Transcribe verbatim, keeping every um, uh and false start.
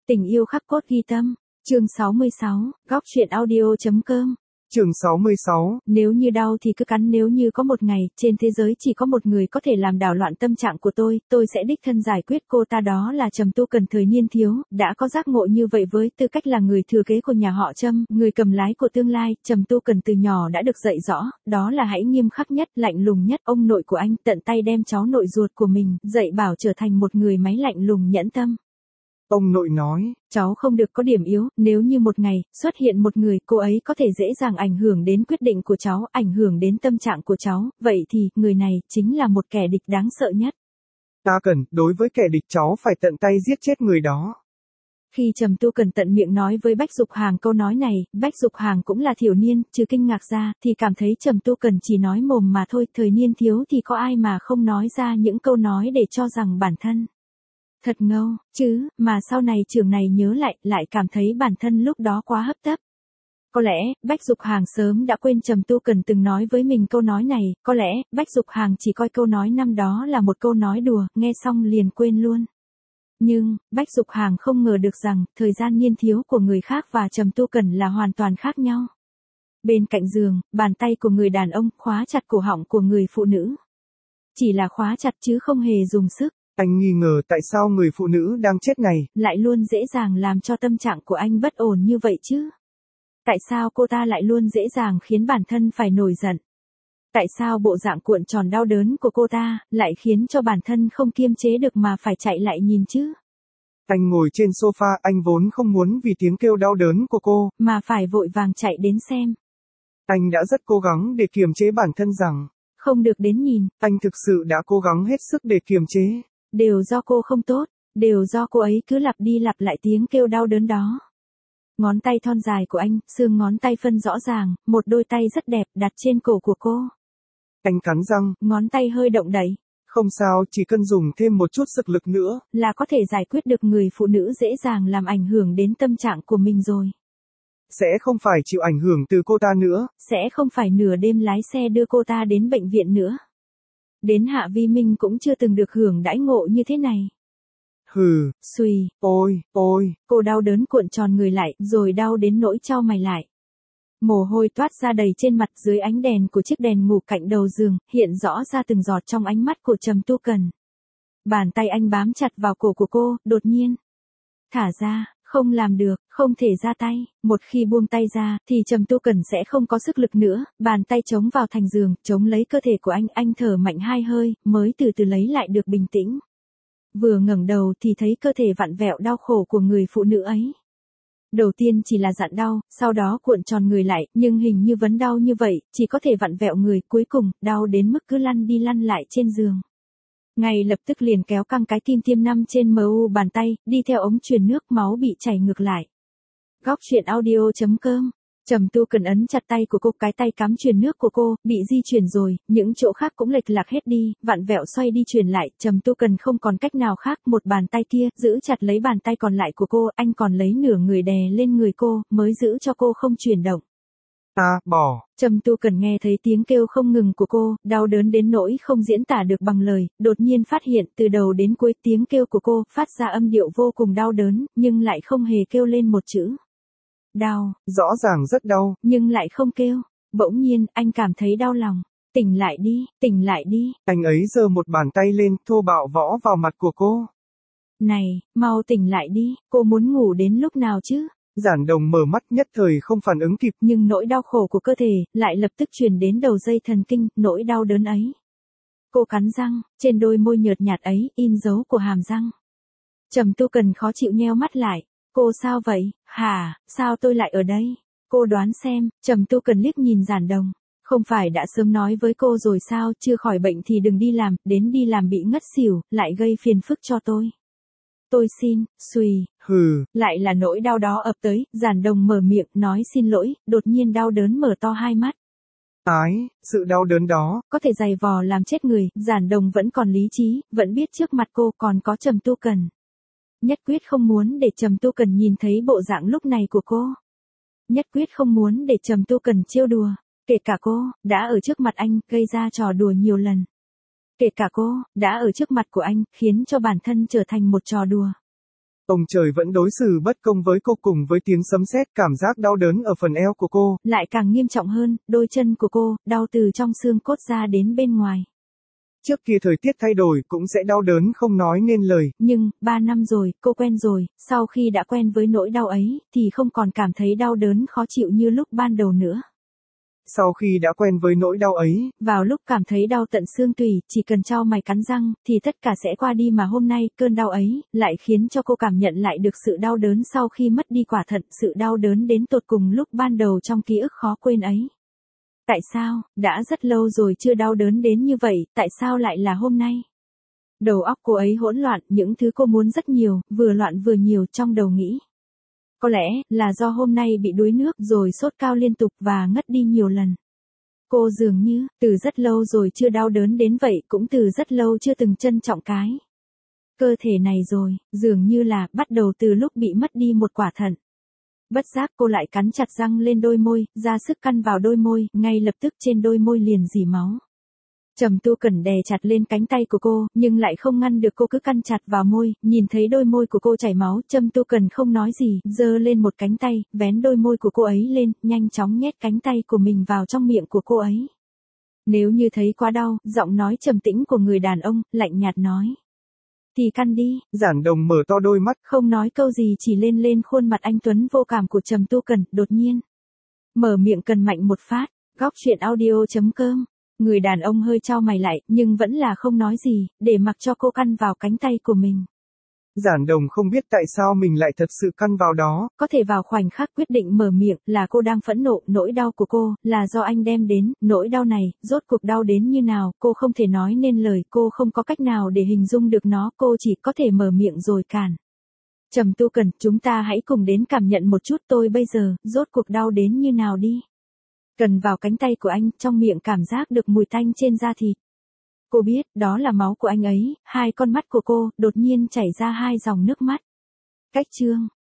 Tình yêu khắc cốt ghi tâm. Chương sáu mươi sáu, góc truyện audio.com. Chương sáu mươi sáu. Nếu như đau thì cứ cắn, nếu như có một ngày, trên thế giới chỉ có một người có thể làm đảo loạn tâm trạng của tôi, tôi sẽ đích thân giải quyết cô ta, đó là Trầm Tu Cần. Thời niên thiếu, đã có giác ngộ như vậy với tư cách là người thừa kế của nhà họ Trầm, người cầm lái của tương lai, Trầm Tu Cần từ nhỏ đã được dạy rõ, đó là hãy nghiêm khắc nhất, lạnh lùng nhất. Ông nội của anh tận tay đem cháu nội ruột của mình, dạy bảo trở thành một người máy lạnh lùng nhẫn tâm. Ông nội nói, cháu không được có điểm yếu, nếu như một ngày, xuất hiện một người, cô ấy có thể dễ dàng ảnh hưởng đến quyết định của cháu, ảnh hưởng đến tâm trạng của cháu, vậy thì, người này, chính là một kẻ địch đáng sợ nhất. Ta cần, đối với kẻ địch cháu phải tận tay giết chết người đó. Khi Trầm Tu Cần tận miệng nói với Bách Dục Hàng câu nói này, Bách Dục Hàng cũng là thiểu niên, trừ kinh ngạc ra, thì cảm thấy Trầm Tu Cần chỉ nói mồm mà thôi, thời niên thiếu thì có ai mà không nói ra những câu nói để cho rằng bản thân thật ngâu, chứ, mà sau này trường này nhớ lại, lại cảm thấy bản thân lúc đó quá hấp tấp. Có lẽ, Bách Dục Hàng sớm đã quên Trầm Tu Cần từng nói với mình câu nói này, có lẽ, Bách Dục Hàng chỉ coi câu nói năm đó là một câu nói đùa, nghe xong liền quên luôn. Nhưng, Bách Dục Hàng không ngờ được rằng, thời gian niên thiếu của người khác và Trầm Tu Cần là hoàn toàn khác nhau. Bên cạnh giường, bàn tay của người đàn ông khóa chặt cổ họng của người phụ nữ. Chỉ là khóa chặt chứ không hề dùng sức. Anh nghi ngờ tại sao người phụ nữ đang chết này lại luôn dễ dàng làm cho tâm trạng của anh bất ổn như vậy chứ? Tại sao cô ta lại luôn dễ dàng khiến bản thân phải nổi giận? Tại sao bộ dạng cuộn tròn đau đớn của cô ta lại khiến cho bản thân không kiềm chế được mà phải chạy lại nhìn chứ? Anh ngồi trên sofa, anh vốn không muốn vì tiếng kêu đau đớn của cô mà phải vội vàng chạy đến xem. Anh đã rất cố gắng để kiềm chế bản thân rằng không được đến nhìn. Anh thực sự đã cố gắng hết sức để kiềm chế. Đều do cô không tốt, đều do cô ấy cứ lặp đi lặp lại tiếng kêu đau đớn đó. Ngón tay thon dài của anh, xương ngón tay phân rõ ràng, một đôi tay rất đẹp đặt trên cổ của cô. Anh cắn răng, ngón tay hơi động đậy. Không sao, chỉ cần dùng thêm một chút sức lực nữa là có thể giải quyết được người phụ nữ dễ dàng làm ảnh hưởng đến tâm trạng của mình rồi. Sẽ không phải chịu ảnh hưởng từ cô ta nữa. Sẽ không phải nửa đêm lái xe đưa cô ta đến bệnh viện nữa. Đến Hạ Vi Minh cũng chưa từng được hưởng đãi ngộ như thế này. Hừ, xùy, ôi, ôi. Cô đau đớn cuộn tròn người lại, rồi đau đến nỗi chau mày lại. Mồ hôi toát ra đầy trên mặt, dưới ánh đèn của chiếc đèn ngủ cạnh đầu giường, hiện rõ ra từng giọt trong ánh mắt của Trầm Tu Cần. Bàn tay anh bám chặt vào cổ của cô, đột nhiên thả ra, không làm được, không thể ra tay, một khi buông tay ra, thì Trầm Tu Cần sẽ không có sức lực nữa, bàn tay chống vào thành giường, chống lấy cơ thể của anh, anh thở mạnh hai hơi, mới từ từ lấy lại được bình tĩnh. Vừa ngẩng đầu thì thấy cơ thể vặn vẹo đau khổ của người phụ nữ ấy. Đầu tiên chỉ là dạn đau, sau đó cuộn tròn người lại, nhưng hình như vẫn đau như vậy, chỉ có thể vặn vẹo người, cuối cùng, đau đến mức cứ lăn đi lăn lại trên giường. Ngay lập tức liền kéo căng cái kim tiêm năm trên mu bàn tay, đi theo ống truyền nước, máu bị chảy ngược lại. Góc truyện audio.com. Trầm Tu Cần ấn chặt tay của cô, cái tay cắm truyền nước của cô, bị di chuyển rồi, những chỗ khác cũng lệch lạc hết đi, vặn vẹo xoay đi truyền lại, Trầm Tu Cần không còn cách nào khác, một bàn tay kia, giữ chặt lấy bàn tay còn lại của cô, anh còn lấy nửa người đè lên người cô, mới giữ cho cô không chuyển động. Ta, bỏ. Trầm Tu Cần nghe thấy tiếng kêu không ngừng của cô, đau đớn đến nỗi không diễn tả được bằng lời, đột nhiên phát hiện từ đầu đến cuối tiếng kêu của cô phát ra âm điệu vô cùng đau đớn, nhưng lại không hề kêu lên một chữ. Đau, rõ ràng rất đau, nhưng lại không kêu. Bỗng nhiên, anh cảm thấy đau lòng. Tỉnh lại đi, tỉnh lại đi. Anh ấy giơ một bàn tay lên, thô bạo võ vào mặt của cô. Này, mau tỉnh lại đi, cô muốn ngủ đến lúc nào chứ? Giản Đồng mở mắt, nhất thời không phản ứng kịp, nhưng nỗi đau khổ của cơ thể lại lập tức truyền đến đầu dây thần kinh, nỗi đau đớn ấy. Cô cắn răng, trên đôi môi nhợt nhạt ấy in dấu của hàm răng. Trầm Tu Cần khó chịu nheo mắt lại. Cô sao vậy? Hả, sao tôi lại ở đây? Cô đoán xem. Trầm Tu Cần liếc nhìn Giản Đồng. Không phải đã sớm nói với cô rồi sao, chưa khỏi bệnh thì đừng đi làm, đến đi làm bị ngất xỉu, lại gây phiền phức cho tôi. Tôi xin, xùy. Hừ. Lại là nỗi đau đó ập tới, Giản Đồng mở miệng, nói xin lỗi, đột nhiên đau đớn mở to hai mắt. Ái, sự đau đớn đó có thể giày vò làm chết người, Giản Đồng vẫn còn lý trí, vẫn biết trước mặt cô còn có Trầm Tu Cần. Nhất quyết không muốn để Trầm Tu Cần nhìn thấy bộ dạng lúc này của cô. Nhất quyết không muốn để Trầm Tu Cần trêu đùa. Kể cả cô, đã ở trước mặt anh, gây ra trò đùa nhiều lần. Kể cả cô, đã ở trước mặt của anh, khiến cho bản thân trở thành một trò đùa. Ông trời vẫn đối xử bất công với cô, cùng với tiếng sấm sét, cảm giác đau đớn ở phần eo của cô lại càng nghiêm trọng hơn, đôi chân của cô, đau từ trong xương cốt ra đến bên ngoài. Trước kia thời tiết thay đổi cũng sẽ đau đớn không nói nên lời. Nhưng, ba năm rồi, cô quen rồi, sau khi đã quen với nỗi đau ấy, thì không còn cảm thấy đau đớn khó chịu như lúc ban đầu nữa. Sau khi đã quen với nỗi đau ấy, vào lúc cảm thấy đau tận xương tủy, chỉ cần chau mày cắn răng, thì tất cả sẽ qua đi, mà hôm nay, cơn đau ấy, lại khiến cho cô cảm nhận lại được sự đau đớn sau khi mất đi quả thận, sự đau đớn đến tột cùng lúc ban đầu trong ký ức khó quên ấy. Tại sao, đã rất lâu rồi chưa đau đớn đến như vậy, tại sao lại là hôm nay? Đầu óc cô ấy hỗn loạn, những thứ cô muốn rất nhiều, vừa loạn vừa nhiều trong đầu nghĩ. Có lẽ, là do hôm nay bị đuối nước rồi sốt cao liên tục và ngất đi nhiều lần. Cô dường như, từ rất lâu rồi chưa đau đớn đến vậy, cũng từ rất lâu chưa từng trân trọng cái cơ thể này rồi, dường như là, bắt đầu từ lúc bị mất đi một quả thận. Bất giác cô lại cắn chặt răng lên đôi môi, ra sức căn vào đôi môi, ngay lập tức trên đôi môi liền rỉ máu. Trầm Tu Cẩn đè chặt lên cánh tay của cô, nhưng lại không ngăn được, cô cứ căn chặt vào môi, nhìn thấy đôi môi của cô chảy máu, Trầm Tu Cẩn không nói gì, giơ lên một cánh tay, vén đôi môi của cô ấy lên, nhanh chóng nhét cánh tay của mình vào trong miệng của cô ấy. Nếu như thấy quá đau, giọng nói trầm tĩnh của người đàn ông, lạnh nhạt nói. Thì căn đi. Giản Đồng mở to đôi mắt. Không nói câu gì, chỉ lên lên khuôn mặt anh tuấn vô cảm của Trầm Tu Cẩn, đột nhiên. Mở miệng cần mạnh một phát, góc truyện audio chấm com. Người đàn ông hơi chau mày lại, nhưng vẫn là không nói gì, để mặc cho cô căn vào cánh tay của mình. Giản Đồng không biết tại sao mình lại thật sự căn vào đó. Có thể vào khoảnh khắc quyết định mở miệng, là cô đang phẫn nộ, nỗi đau của cô, là do anh đem đến, nỗi đau này, rốt cuộc đau đến như nào, cô không thể nói nên lời, cô không có cách nào để hình dung được nó, cô chỉ có thể mở miệng rồi cản. Trầm Tu Cẩn, chúng ta hãy cùng đến cảm nhận một chút tôi bây giờ, rốt cuộc đau đến như nào đi. Cần vào cánh tay của anh, trong miệng cảm giác được mùi tanh trên da thịt. Cô biết, đó là máu của anh ấy, hai con mắt của cô, đột nhiên chảy ra hai dòng nước mắt. Cách chương.